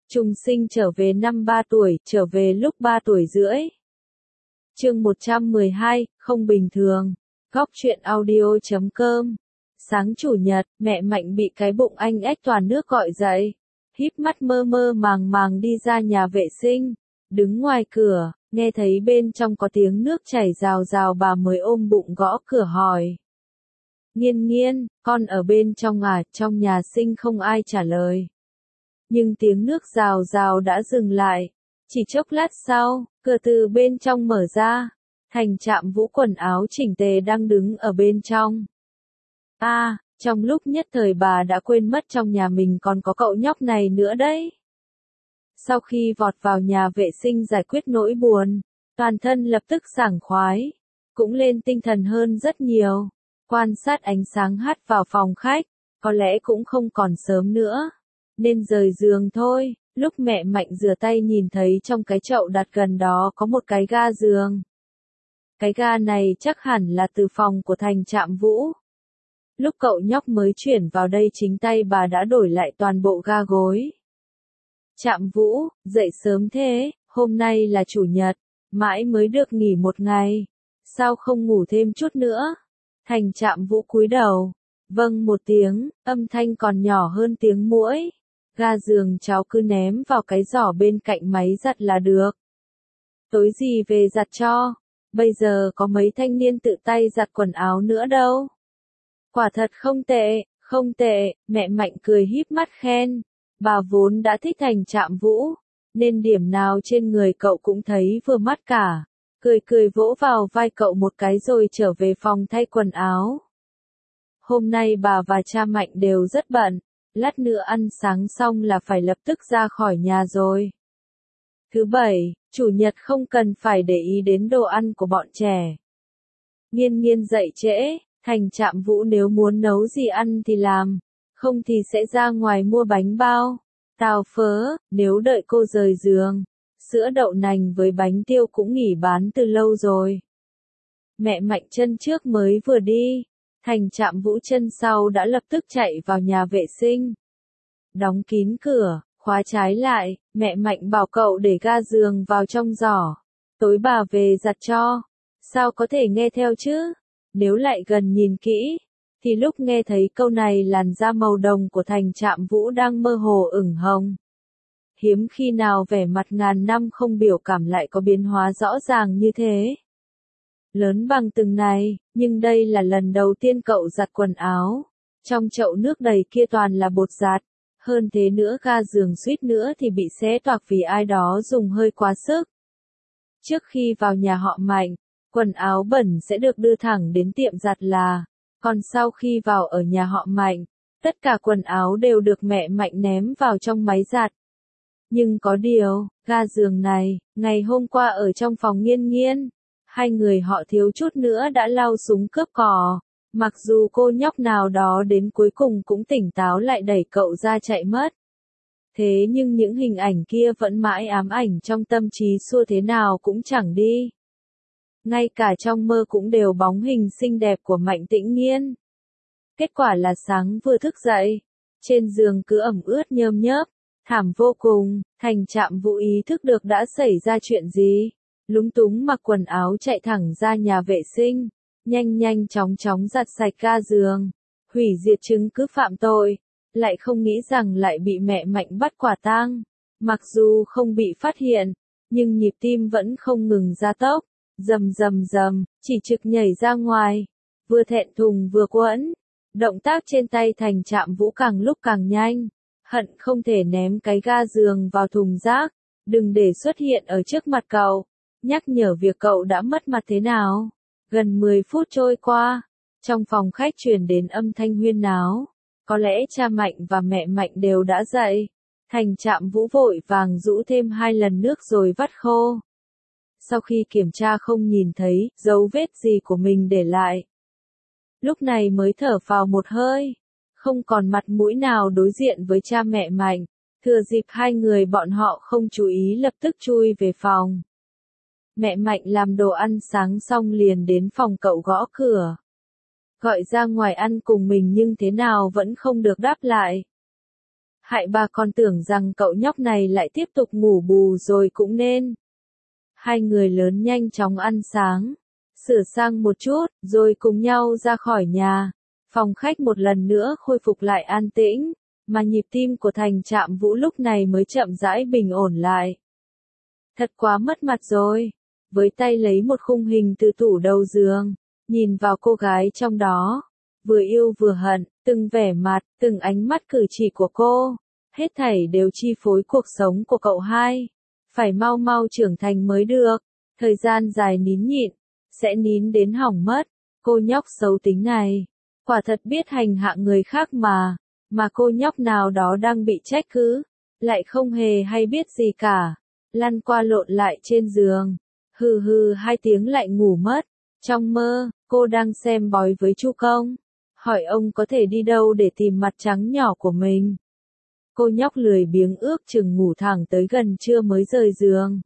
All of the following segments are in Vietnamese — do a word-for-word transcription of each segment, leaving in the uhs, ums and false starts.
Trùng sinh trở về năm ba tuổi, trở về lúc ba tuổi rưỡi. Chương một trăm mười hai, không bình thường. Góc truyện audio chấm com. Sáng chủ nhật, mẹ Mạnh bị cái bụng anh ếch toàn nước gọi dậy. Híp mắt mơ mơ màng màng đi ra nhà vệ sinh. Đứng ngoài cửa, nghe thấy bên trong có tiếng nước chảy rào rào, bà mới ôm bụng gõ cửa hỏi. Nghiên nghiên, con ở bên trong à? Trong nhà sinh không ai trả lời. Nhưng tiếng nước rào rào đã dừng lại. Chỉ chốc lát sau, cửa từ bên trong mở ra. Thành Trạm Vũ quần áo chỉnh tề đang đứng ở bên trong. A, à, trong lúc nhất thời bà đã quên mất trong nhà mình còn có cậu nhóc này nữa đấy. Sau khi vọt vào nhà vệ sinh giải quyết nỗi buồn, toàn thân lập tức sảng khoái, cũng lên tinh thần hơn rất nhiều. Quan sát ánh sáng hắt vào phòng khách, có lẽ cũng không còn sớm nữa, nên rời giường thôi. Lúc mẹ Mạnh rửa tay nhìn thấy trong cái chậu đặt gần đó có một cái ga giường. Cái ga này chắc hẳn là từ phòng của Thành Trạm Vũ. Lúc cậu nhóc mới chuyển vào đây chính tay bà đã đổi lại toàn bộ ga gối. Trạm Vũ, dậy sớm thế, hôm nay là chủ nhật, mãi mới được nghỉ một ngày, sao không ngủ thêm chút nữa? Thành Trạm Vũ cúi đầu, vâng một tiếng, âm thanh còn nhỏ hơn tiếng muỗi. Ga giường cháu cứ ném vào cái giỏ bên cạnh máy giặt là được. Tối gì về giặt cho, bây giờ có mấy thanh niên tự tay giặt quần áo nữa đâu. Quả thật không tệ, không tệ, mẹ Mạnh cười híp mắt khen. Bà vốn đã thích Thành Trạm Vũ, nên điểm nào trên người cậu cũng thấy vừa mắt cả. Cười cười vỗ vào vai cậu một cái rồi trở về phòng thay quần áo. Hôm nay bà và cha Mạnh đều rất bận, lát nữa ăn sáng xong là phải lập tức ra khỏi nhà rồi. Thứ bảy, chủ nhật không cần phải để ý đến đồ ăn của bọn trẻ. Nghiên nghiên dậy trễ, Thành Trạm Vũ nếu muốn nấu gì ăn thì làm, không thì sẽ ra ngoài mua bánh bao, tàu phớ, nếu đợi cô rời giường. Sữa đậu nành với bánh tiêu cũng nghỉ bán từ lâu rồi. Mẹ Mạnh chân trước mới vừa đi, Thành Trạm Vũ chân sau đã lập tức chạy vào nhà vệ sinh. Đóng kín cửa, khóa trái lại, mẹ Mạnh bảo cậu để ga giường vào trong giỏ. Tối bà về giặt cho. Sao có thể nghe theo chứ? Nếu lại gần nhìn kỹ, thì lúc nghe thấy câu này làn da màu đồng của Thành Trạm Vũ đang mơ hồ ửng hồng. Hiếm khi nào vẻ mặt ngàn năm không biểu cảm lại có biến hóa rõ ràng như thế. Lớn bằng từng này, nhưng đây là lần đầu tiên cậu giặt quần áo. Trong chậu nước đầy kia toàn là bột giặt. Hơn thế nữa ga giường suýt nữa thì bị xé toạc vì ai đó dùng hơi quá sức. Trước khi vào nhà họ Mạnh, quần áo bẩn sẽ được đưa thẳng đến tiệm giặt là. Còn sau khi vào ở nhà họ Mạnh, tất cả quần áo đều được mẹ Mạnh ném vào trong máy giặt. Nhưng có điều, ga giường này, ngày hôm qua ở trong phòng Nghiên Nghiên, hai người họ thiếu chút nữa đã lao súng cướp cò. Mặc dù cô nhóc nào đó đến cuối cùng cũng tỉnh táo lại đẩy cậu ra chạy mất. Thế nhưng những hình ảnh kia vẫn mãi ám ảnh trong tâm trí xua thế nào cũng chẳng đi. Ngay cả trong mơ cũng đều bóng hình xinh đẹp của Mạnh Tĩnh Nghiên. Kết quả là sáng vừa thức dậy, trên giường cứ ẩm ướt nhơm nhớp, thảm vô cùng. Thành Trạm Vũ ý thức được đã xảy ra chuyện gì, lúng túng mặc quần áo chạy thẳng ra nhà vệ sinh, nhanh nhanh chóng chóng giặt sạch ga giường, hủy diệt chứng cứ phạm tội, lại không nghĩ rằng lại bị mẹ Mạnh bắt quả tang. Mặc dù không bị phát hiện, nhưng nhịp tim vẫn không ngừng gia tốc, rầm rầm rầm, chỉ trực nhảy ra ngoài, vừa thẹn thùng vừa quẫn. Động tác trên tay Thành Trạm Vũ càng lúc càng nhanh, hận không thể ném cái ga giường vào thùng rác, đừng để xuất hiện ở trước mặt cậu, nhắc nhở việc cậu đã mất mặt thế nào. Gần mười phút trôi qua, trong phòng khách truyền đến âm thanh huyên náo, có lẽ cha Mạnh và mẹ Mạnh đều đã dậy. Thành Trạm Vũ vội vàng rũ thêm hai lần nước rồi vắt khô. Sau khi kiểm tra không nhìn thấy dấu vết gì của mình để lại, lúc này mới thở phào một hơi, không còn mặt mũi nào đối diện với cha mẹ Mạnh. Thừa dịp hai người bọn họ không chú ý lập tức chui về phòng. Mẹ Mạnh làm đồ ăn sáng xong liền đến phòng cậu gõ cửa. Gọi ra ngoài ăn cùng mình nhưng thế nào vẫn không được đáp lại. Hại bà còn tưởng rằng cậu nhóc này lại tiếp tục ngủ bù rồi cũng nên. Hai người lớn nhanh chóng ăn sáng, sửa sang một chút, rồi cùng nhau ra khỏi nhà. Phòng khách một lần nữa khôi phục lại an tĩnh, mà nhịp tim của Thành Trạm Vũ lúc này mới chậm rãi bình ổn lại. Thật quá mất mặt rồi. Với tay lấy một khung hình từ tủ đầu giường, nhìn vào cô gái trong đó, vừa yêu vừa hận, từng vẻ mặt, từng ánh mắt cử chỉ của cô, hết thảy đều chi phối cuộc sống của cậu hai. Phải mau mau trưởng thành mới được, thời gian dài nín nhịn, sẽ nín đến hỏng mất. Cô nhóc xấu tính này, quả thật biết hành hạ người khác mà, mà cô nhóc nào đó đang bị trách cứ, lại không hề hay biết gì cả, lăn qua lộn lại trên giường, hừ hừ hai tiếng lại ngủ mất. Trong mơ, cô đang xem bói với Chu Công, hỏi ông có thể đi đâu để tìm mặt trắng nhỏ của mình. Cô nhóc lười biếng ước chừng ngủ thẳng tới gần trưa mới rời giường.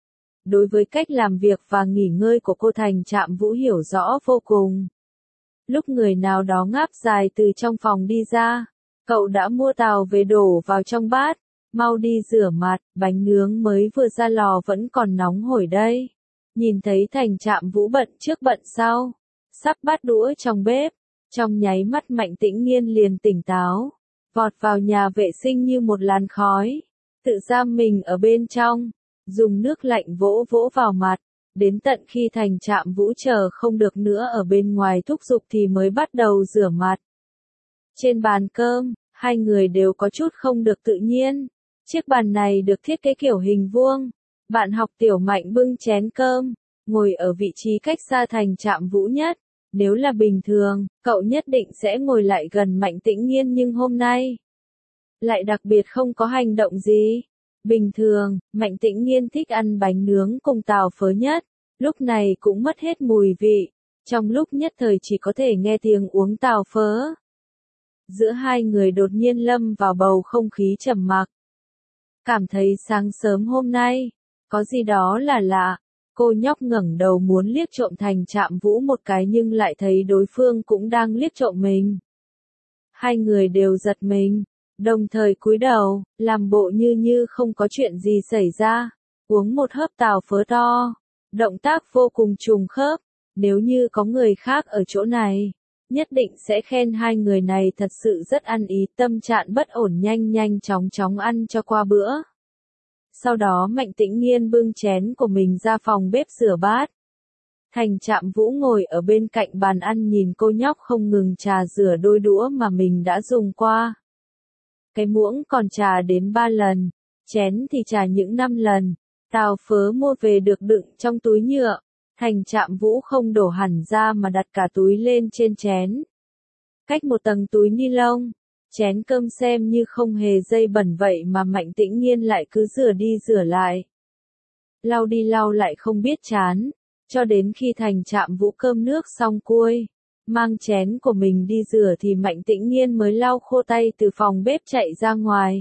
Đối với cách làm việc và nghỉ ngơi của cô Thành Trạm Vũ hiểu rõ vô cùng. Lúc người nào đó ngáp dài từ trong phòng đi ra, cậu đã mua tàu về đổ vào trong bát, mau đi rửa mặt, bánh nướng mới vừa ra lò vẫn còn nóng hổi đây. Nhìn thấy Thành Trạm Vũ bận trước bận sau, sắp bát đũa trong bếp, trong nháy mắt Mạnh Tĩnh Nghiên liền tỉnh táo, vọt vào nhà vệ sinh như một làn khói, tự giam mình ở bên trong, dùng nước lạnh vỗ vỗ vào mặt, đến tận khi Thành Trạm Vũ chờ không được nữa ở bên ngoài thúc giục thì mới bắt đầu rửa mặt. Trên bàn cơm, hai người đều có chút không được tự nhiên, chiếc bàn này được thiết kế kiểu hình vuông. Bạn học Tiểu Mạnh bưng chén cơm, ngồi ở vị trí cách xa Thành Trạm Vũ nhất. Nếu là bình thường, cậu nhất định sẽ ngồi lại gần Mạnh Tĩnh Nghiên nhưng hôm nay lại đặc biệt không có hành động gì. Bình thường, Mạnh Tĩnh Nghiên thích ăn bánh nướng cùng tàu phớ nhất, lúc này cũng mất hết mùi vị, trong lúc nhất thời chỉ có thể nghe tiếng uống tàu phớ. Giữa hai người đột nhiên lâm vào bầu không khí trầm mặc. Cảm thấy sáng sớm hôm nay, có gì đó là lạ, cô nhóc ngẩng đầu muốn liếc trộm Thành Trạm Vũ một cái nhưng lại thấy đối phương cũng đang liếc trộm mình. Hai người đều giật mình, đồng thời cúi đầu, làm bộ như như không có chuyện gì xảy ra, uống một hớp tàu phớ to, động tác vô cùng trùng khớp, nếu như có người khác ở chỗ này, nhất định sẽ khen hai người này thật sự rất ăn ý, tâm trạng bất ổn nhanh nhanh chóng chóng ăn cho qua bữa. Sau đó Mạnh Tĩnh Nghiên bưng chén của mình ra phòng bếp rửa bát. Thành Trạm Vũ ngồi ở bên cạnh bàn ăn nhìn cô nhóc không ngừng trà rửa đôi đũa mà mình đã dùng qua. Cái muỗng còn trà đến ba lần, chén thì trà những năm lần. Tàu phớ mua về được đựng trong túi nhựa. Thành Trạm Vũ không đổ hẳn ra mà đặt cả túi lên trên chén. Cách một tầng túi ni lông. Chén cơm xem như không hề dây bẩn vậy mà Mạnh Tĩnh Nghiên lại cứ rửa đi rửa lại. Lau đi lau lại không biết chán, cho đến khi Thành Trạm Vũ cơm nước xong xuôi, mang chén của mình đi rửa thì Mạnh Tĩnh Nghiên mới lau khô tay từ phòng bếp chạy ra ngoài.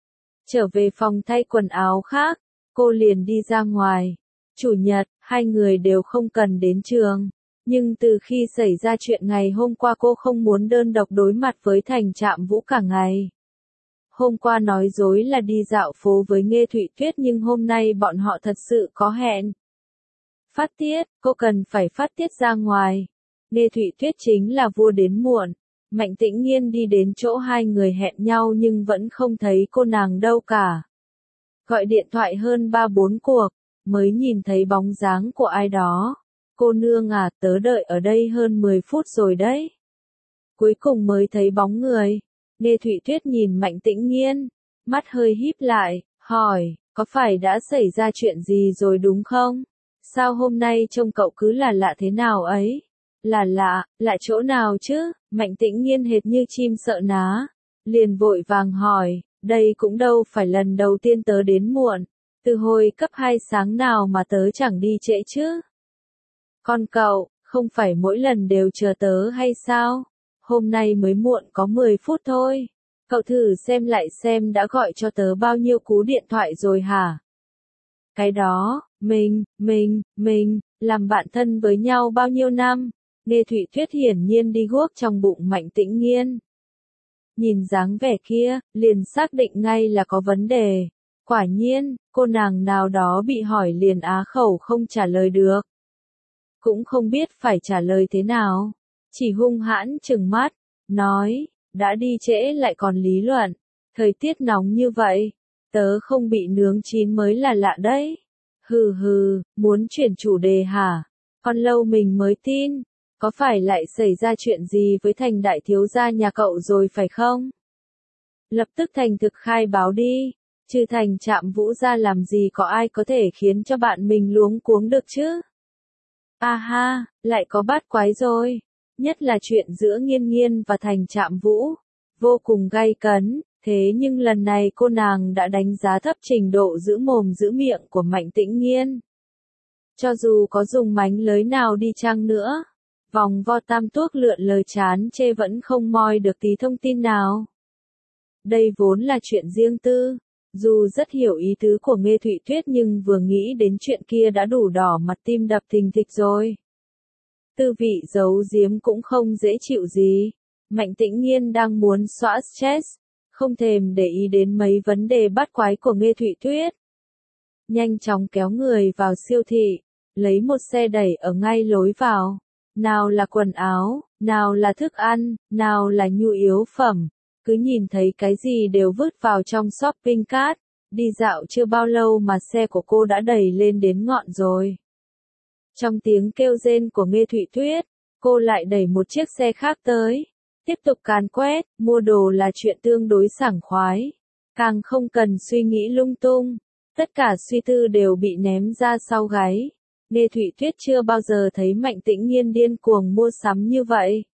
Trở về phòng thay quần áo khác, cô liền đi ra ngoài. Chủ nhật, hai người đều không cần đến trường. Nhưng từ khi xảy ra chuyện ngày hôm qua cô không muốn đơn độc đối mặt với Thành Trạm Vũ cả ngày. Hôm qua nói dối là đi dạo phố với Nghê Thụy Tuyết nhưng hôm nay bọn họ thật sự có hẹn. Phát tiết, cô cần phải phát tiết ra ngoài. Nghê Thụy Tuyết chính là vua đến muộn. Mạnh Tĩnh Nghiên đi đến chỗ hai người hẹn nhau nhưng vẫn không thấy cô nàng đâu cả. Gọi điện thoại hơn ba bốn cuộc, mới nhìn thấy bóng dáng của ai đó. Cô nương à, tớ đợi ở đây hơn mười phút rồi đấy. Cuối cùng mới thấy bóng người. Nghê Thụy Tuyết nhìn Mạnh Tĩnh Nghiên, mắt hơi híp lại, hỏi, có phải đã xảy ra chuyện gì rồi đúng không? Sao hôm nay trông cậu cứ là lạ thế nào ấy? Là lạ, lạ chỗ nào chứ? Mạnh Tĩnh Nghiên hệt như chim sợ ná. Liền vội vàng hỏi, đây cũng đâu phải lần đầu tiên tớ đến muộn. Từ hồi cấp hai sáng nào mà tớ chẳng đi trễ chứ? Con cậu, không phải mỗi lần đều chờ tớ hay sao? Hôm nay mới muộn có mười phút thôi. Cậu thử xem lại xem đã gọi cho tớ bao nhiêu cú điện thoại rồi hả? Cái đó, mình, mình, mình, làm bạn thân với nhau bao nhiêu năm? Nghê Thụy Tuyết hiển nhiên đi guốc trong bụng Mạnh Tĩnh Nghiên. Nhìn dáng vẻ kia, liền xác định ngay là có vấn đề. Quả nhiên, cô nàng nào đó bị hỏi liền á khẩu không trả lời được. Cũng không biết phải trả lời thế nào. Chỉ hung hãn trừng mắt, nói, đã đi trễ lại còn lý luận. Thời tiết nóng như vậy, tớ không bị nướng chín mới là lạ đấy. Hừ hừ, muốn chuyển chủ đề hả? Còn lâu mình mới tin. Có phải lại xảy ra chuyện gì với Thành đại thiếu gia nhà cậu rồi phải không? Lập tức thành thực khai báo đi. Trừ Thành Trạm Vũ ra làm gì có ai có thể khiến cho bạn mình luống cuống được chứ? A ha, lại có bát quái rồi. Nhất là chuyện giữa Nghiên Nghiên và Thành Trạm Vũ. Vô cùng gay cấn, thế nhưng lần này cô nàng đã đánh giá thấp trình độ giữ mồm giữ miệng của Mạnh Tĩnh Nghiên. Cho dù có dùng mánh lới nào đi chăng nữa, vòng vo tam tuốc lượn lời chán chê vẫn không moi được tí thông tin nào. Đây vốn là chuyện riêng tư. Dù rất hiểu ý tứ của Nghê Thụy Tuyết nhưng vừa nghĩ đến chuyện kia đã đủ đỏ mặt tim đập thình thịch rồi. Tư vị giấu giếm cũng không dễ chịu gì. Mạnh Tĩnh Nghiên đang muốn xóa stress, không thèm để ý đến mấy vấn đề bắt quái của Nghê Thụy Tuyết. Nhanh chóng kéo người vào siêu thị, lấy một xe đẩy ở ngay lối vào. Nào là quần áo, nào là thức ăn, nào là nhu yếu phẩm. Cứ nhìn thấy cái gì đều vứt vào trong shopping cart. Đi dạo chưa bao lâu mà xe của cô đã đẩy lên đến ngọn rồi. Trong tiếng kêu rên của Nghê Thụy Tuyết, cô lại đẩy một chiếc xe khác tới. Tiếp tục càn quét, mua đồ là chuyện tương đối sảng khoái. Càng không cần suy nghĩ lung tung. Tất cả suy tư đều bị ném ra sau gáy. Nghê Thụy Tuyết chưa bao giờ thấy Mạnh Tĩnh Nghiên điên cuồng mua sắm như vậy.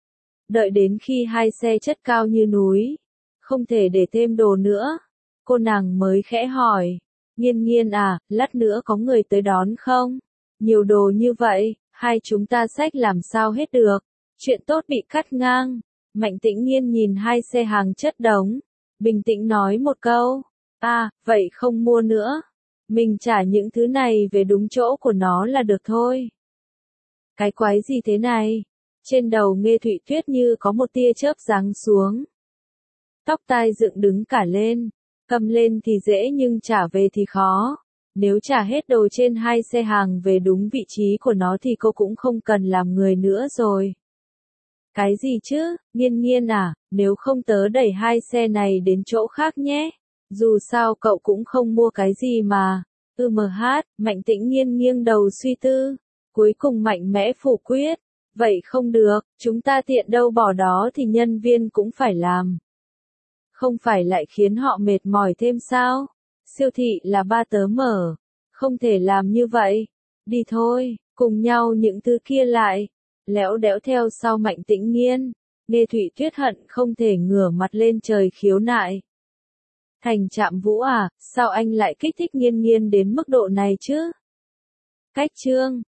Đợi đến khi hai xe chất cao như núi, không thể để thêm đồ nữa, cô nàng mới khẽ hỏi, Nghiên Nghiên à, lát nữa có người tới đón không? Nhiều đồ như vậy, hai chúng ta xách làm sao hết được, chuyện tốt bị cắt ngang. Mạnh Tĩnh Nghiên nhìn hai xe hàng chất đống, bình tĩnh nói một câu, à, vậy không mua nữa, mình trả những thứ này về đúng chỗ của nó là được thôi. Cái quái gì thế này? Trên đầu Nghê Thụy Tuyết như có một tia chớp giáng xuống. Tóc tai dựng đứng cả lên, cầm lên thì dễ nhưng trả về thì khó. Nếu trả hết đồ trên hai xe hàng về đúng vị trí của nó thì cô cũng không cần làm người nữa rồi. Cái gì chứ, Nghiên Nghiên à, nếu không tớ đẩy hai xe này đến chỗ khác nhé. Dù sao cậu cũng không mua cái gì mà. Ừ mờ hát, Mạnh Tĩnh Nghiên nghiêng đầu suy tư. Cuối cùng mạnh mẽ phủ quyết. Vậy không được, chúng ta tiện đâu bỏ đó thì nhân viên cũng phải làm. Không phải lại khiến họ mệt mỏi thêm sao? Siêu thị là ba tớ mở. Không thể làm như vậy. Đi thôi, cùng nhau những thứ kia lại. Léo đéo theo sau Mạnh Tĩnh Nghiên. Nghê Thụy Tuyết hận không thể ngửa mặt lên trời khiếu nại. Thành Trạm Vũ à, sao anh lại kích thích Nghiên Nghiên đến mức độ này chứ? Cách chương